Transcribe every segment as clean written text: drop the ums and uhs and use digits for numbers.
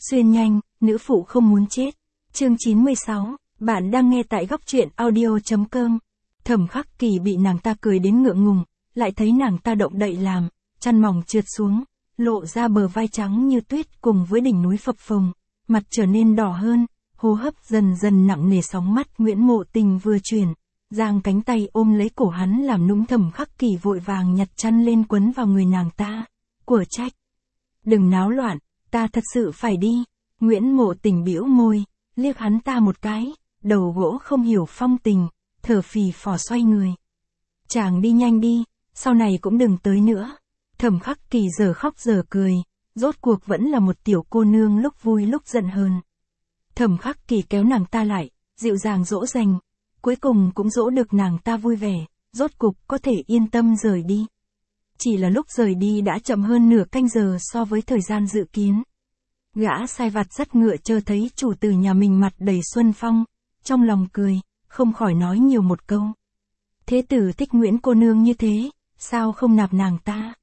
Xuyên nhanh, nữ phụ không muốn chết. Chương 96, bạn đang nghe tại góc truyện audio.com. Thẩm Khắc Kỳ bị nàng ta cười đến ngượng ngùng, lại thấy nàng ta động đậy làm, chăn mỏng trượt xuống, lộ ra bờ vai trắng như tuyết cùng với đỉnh núi phập phồng, mặt trở nên đỏ hơn, hô hấp dần dần nặng nề. Sóng mắt Nguyễn Mộ Tình vừa chuyển, giang cánh tay ôm lấy cổ hắn làm nũng. Thẩm Khắc Kỳ vội vàng nhặt chăn lên quấn vào người nàng ta, của trách. Đừng náo loạn, ta thật sự phải đi. Nguyễn Mộ Tình bĩu môi, liếc hắn ta một cái, đầu gỗ không hiểu phong tình, thở phì phò xoay người. Chàng đi nhanh đi, sau này cũng đừng tới nữa. Thẩm Khắc Kỳ giờ khóc giờ cười, rốt cuộc vẫn là một tiểu cô nương lúc vui lúc giận hơn. Thẩm Khắc Kỳ kéo nàng ta lại, dịu dàng dỗ dành, cuối cùng cũng dỗ được nàng ta vui vẻ, rốt cục có thể yên tâm rời đi. Chỉ là lúc rời đi đã chậm hơn nửa canh giờ so với thời gian dự kiến. Gã sai vặt dắt ngựa chơ thấy chủ tử nhà mình mặt đầy xuân phong, trong lòng cười, không khỏi nói nhiều một câu. Thế tử thích Nguyễn cô nương như thế, sao không nạp nàng ta?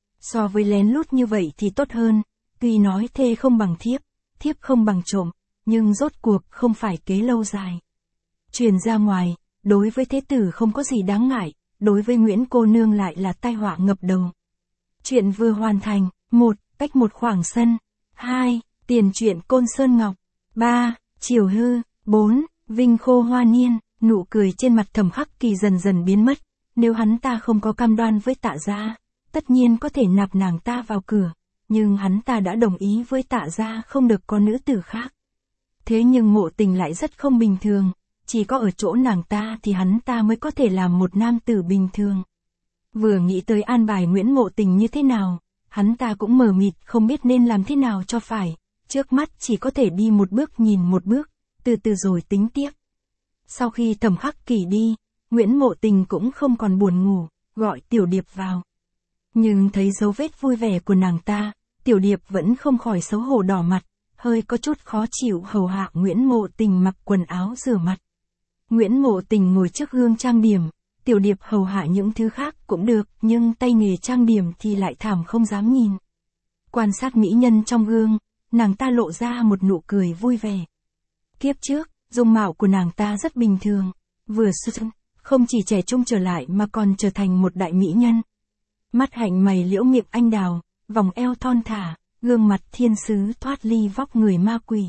So với lén lút như vậy thì tốt hơn, tuy nói thê không bằng thiếp, thiếp không bằng trộm, nhưng rốt cuộc không phải kế lâu dài. Truyền ra ngoài, đối với thế tử không có gì đáng ngại, đối với Nguyễn cô nương lại là tai họa ngập đầu. Chuyện vừa hoàn thành. 1. Cách một khoảng sân. 2. Tiền truyện Côn Sơn Ngọc. 3. Chiều hư. 4. Vinh khô hoa niên. Nụ cười trên mặt Thẩm Khắc Kỳ dần dần biến mất. Nếu hắn ta không có cam đoan với Tạ gia, tất nhiên có thể nạp nàng ta vào cửa, nhưng hắn ta đã đồng ý với Tạ gia không được có nữ tử khác. Thế nhưng Mộ Tình lại rất không bình thường, chỉ có ở chỗ nàng ta thì hắn ta mới có thể làm một nam tử bình thường. Vừa nghĩ tới an bài Nguyễn Mộ Tình như thế nào, hắn ta cũng mờ mịt không biết nên làm thế nào cho phải, trước mắt chỉ có thể đi một bước nhìn một bước, từ từ rồi tính tiếp. Sau khi Thẩm Khắc Kỳ đi, Nguyễn Mộ Tình cũng không còn buồn ngủ, gọi Tiểu Điệp vào. Nhưng thấy dấu vết vui vẻ của nàng ta, Tiểu Điệp vẫn không khỏi xấu hổ đỏ mặt, hơi có chút khó chịu hầu hạ Nguyễn Mộ Tình mặc quần áo rửa mặt. Nguyễn Mộ Tình ngồi trước gương trang điểm, Tiểu Điệp hầu hạ những thứ khác cũng được, nhưng tay nghề trang điểm thì lại thảm không dám nhìn. Quan sát mỹ nhân trong gương, nàng ta lộ ra một nụ cười vui vẻ. Kiếp trước, dung mạo của nàng ta rất bình thường, vừa xuất sắc, không chỉ trẻ trung trở lại mà còn trở thành một đại mỹ nhân. Mắt hạnh mày liễu miệng anh đào, vòng eo thon thả, gương mặt thiên sứ thoát ly vóc người ma quỷ.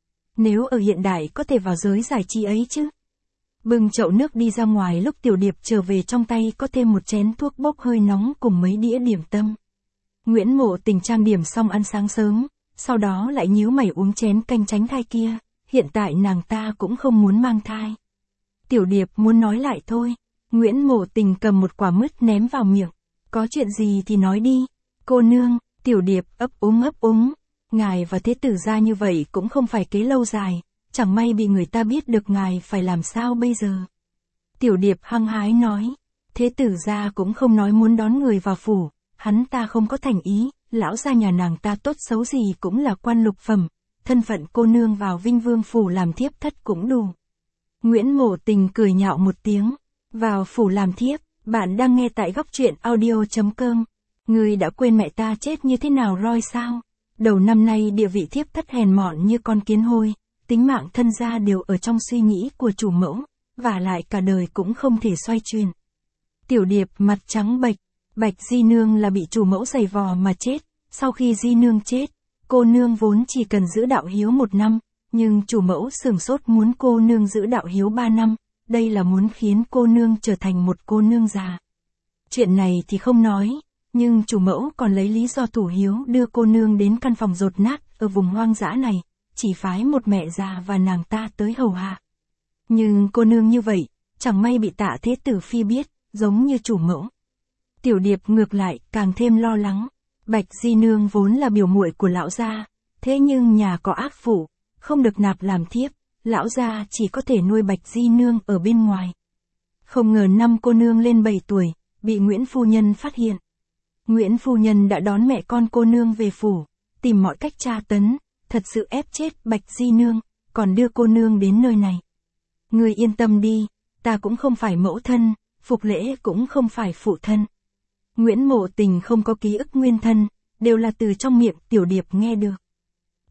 Nếu ở hiện đại có thể vào giới giải trí ấy chứ. Bưng chậu nước đi ra ngoài, lúc Tiểu Điệp trở về trong tay có thêm một chén thuốc bốc hơi nóng cùng mấy đĩa điểm tâm. Nguyễn Mộ Tình trang điểm xong ăn sáng sớm, sau đó lại nhíu mày uống chén canh tránh thai kia, hiện tại nàng ta cũng không muốn mang thai. Tiểu Điệp muốn nói lại thôi, Nguyễn Mộ Tình cầm một quả mứt ném vào miệng, có chuyện gì thì nói đi, cô nương. Tiểu Điệp ấp úng, ngài và thế tử gia như vậy cũng không phải kế lâu dài, chẳng may bị người ta biết được ngài phải làm sao bây giờ. Tiểu Điệp hăng hái nói, thế tử gia cũng không nói muốn đón người vào phủ, hắn ta không có thành ý, lão gia nhà nàng ta tốt xấu gì cũng là quan lục phẩm, thân phận cô nương vào Vinh Vương phủ làm thiếp thất cũng đủ. Nguyễn Mộ Tình cười nhạo một tiếng, vào phủ làm thiếp, bạn đang nghe tại góc truyện audio.com. Ngươi đã quên mẹ ta chết như thế nào rồi sao? Đầu năm nay địa vị thiếp thất hèn mọn như con kiến hôi, tính mạng thân gia đều ở trong suy nghĩ của chủ mẫu, và lại cả đời cũng không thể xoay chuyển. Tiểu Điệp mặt trắng bệch, Bạch Di Nương là bị chủ mẫu giày vò mà chết, sau khi Di Nương chết, cô nương vốn chỉ cần giữ đạo hiếu 1 năm, nhưng chủ mẫu sửng sốt muốn cô nương giữ đạo hiếu 3 năm, đây là muốn khiến cô nương trở thành một cô nương già. Chuyện này thì không nói. Nhưng chủ mẫu còn lấy lý do thủ hiếu đưa cô nương đến căn phòng dột nát ở vùng hoang dã này, chỉ phái một mẹ già và nàng ta tới hầu hạ. Nhưng cô nương như vậy, chẳng may bị Tạ thế tử phi biết, giống như chủ mẫu. Tiểu Điệp ngược lại càng thêm lo lắng. Bạch Di Nương vốn là biểu muội của lão gia, thế nhưng nhà có ác phụ, không được nạp làm thiếp, lão gia chỉ có thể nuôi Bạch Di Nương ở bên ngoài. Không ngờ năm cô nương lên 7 tuổi, bị Nguyễn phu nhân phát hiện. Nguyễn phu nhân đã đón mẹ con cô nương về phủ, tìm mọi cách tra tấn, thật sự ép chết Bạch Di Nương, còn đưa cô nương đến nơi này. Ngươi yên tâm đi, ta cũng không phải mẫu thân, Phục Lễ cũng không phải phụ thân. Nguyễn Mộ Tình không có ký ức nguyên thân, đều là từ trong miệng Tiểu Điệp nghe được.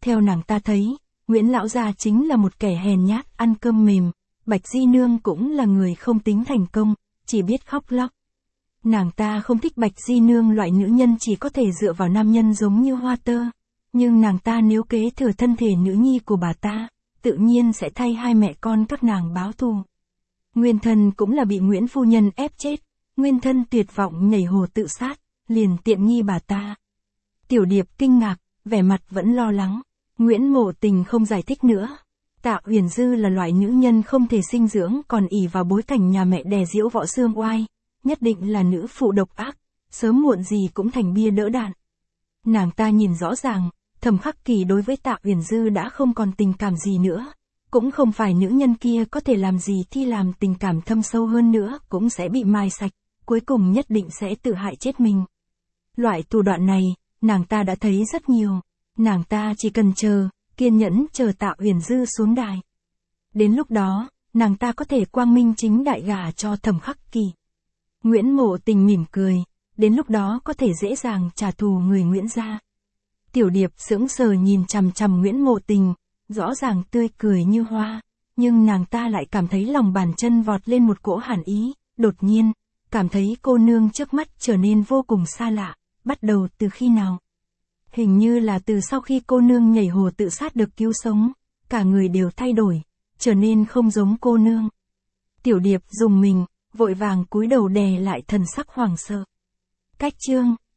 Theo nàng ta thấy, Nguyễn lão gia chính là một kẻ hèn nhát, ăn cơm mềm, Bạch Di Nương cũng là người không tính thành công, chỉ biết khóc lóc. Nàng ta không thích Bạch Di Nương loại nữ nhân chỉ có thể dựa vào nam nhân giống như Hoa Tơ, nhưng nàng ta nếu kế thừa thân thể nữ nhi của bà ta, tự nhiên sẽ thay hai mẹ con các nàng báo thù. Nguyên thân cũng là bị Nguyễn phu nhân ép chết, Nguyên thân tuyệt vọng nhảy hồ tự sát, liền tiện nghi bà ta. Tiểu Điệp kinh ngạc, vẻ mặt vẫn lo lắng. Nguyễn Mộ Tình không giải thích nữa. Tạ Uyển Dư là loại nữ nhân không thể sinh dưỡng, còn ỷ vào bối cảnh nhà mẹ đẻ Diễu Võ Xương Oai, nhất định là nữ phụ độc ác, sớm muộn gì cũng thành bia đỡ đạn. Nàng ta nhìn rõ ràng, Thẩm Khắc Kỳ đối với Tạ Uyển Dư đã không còn tình cảm gì nữa, cũng không phải nữ nhân kia có thể làm gì thì làm, tình cảm thâm sâu hơn nữa cũng sẽ bị mai sạch, cuối cùng nhất định sẽ tự hại chết mình. Loại thủ đoạn này, nàng ta đã thấy rất nhiều, nàng ta chỉ cần chờ, kiên nhẫn chờ Tạ Uyển Dư xuống đài. Đến lúc đó, nàng ta có thể quang minh chính đại gả cho Thẩm Khắc Kỳ. Nguyễn Mộ Tình mỉm cười, đến lúc đó có thể dễ dàng trả thù người Nguyễn gia. Tiểu Điệp sững sờ nhìn chằm chằm Nguyễn Mộ Tình, rõ ràng tươi cười như hoa, nhưng nàng ta lại cảm thấy lòng bàn chân vọt lên một cỗ hàn ý, đột nhiên, cảm thấy cô nương trước mắt trở nên vô cùng xa lạ, bắt đầu từ khi nào? Hình như là từ sau khi cô nương nhảy hồ tự sát được cứu sống, cả người đều thay đổi, trở nên không giống cô nương. Tiểu Điệp rùng mình, vội vàng cúi đầu đè lại thần sắc hoảng sợ. Cách chương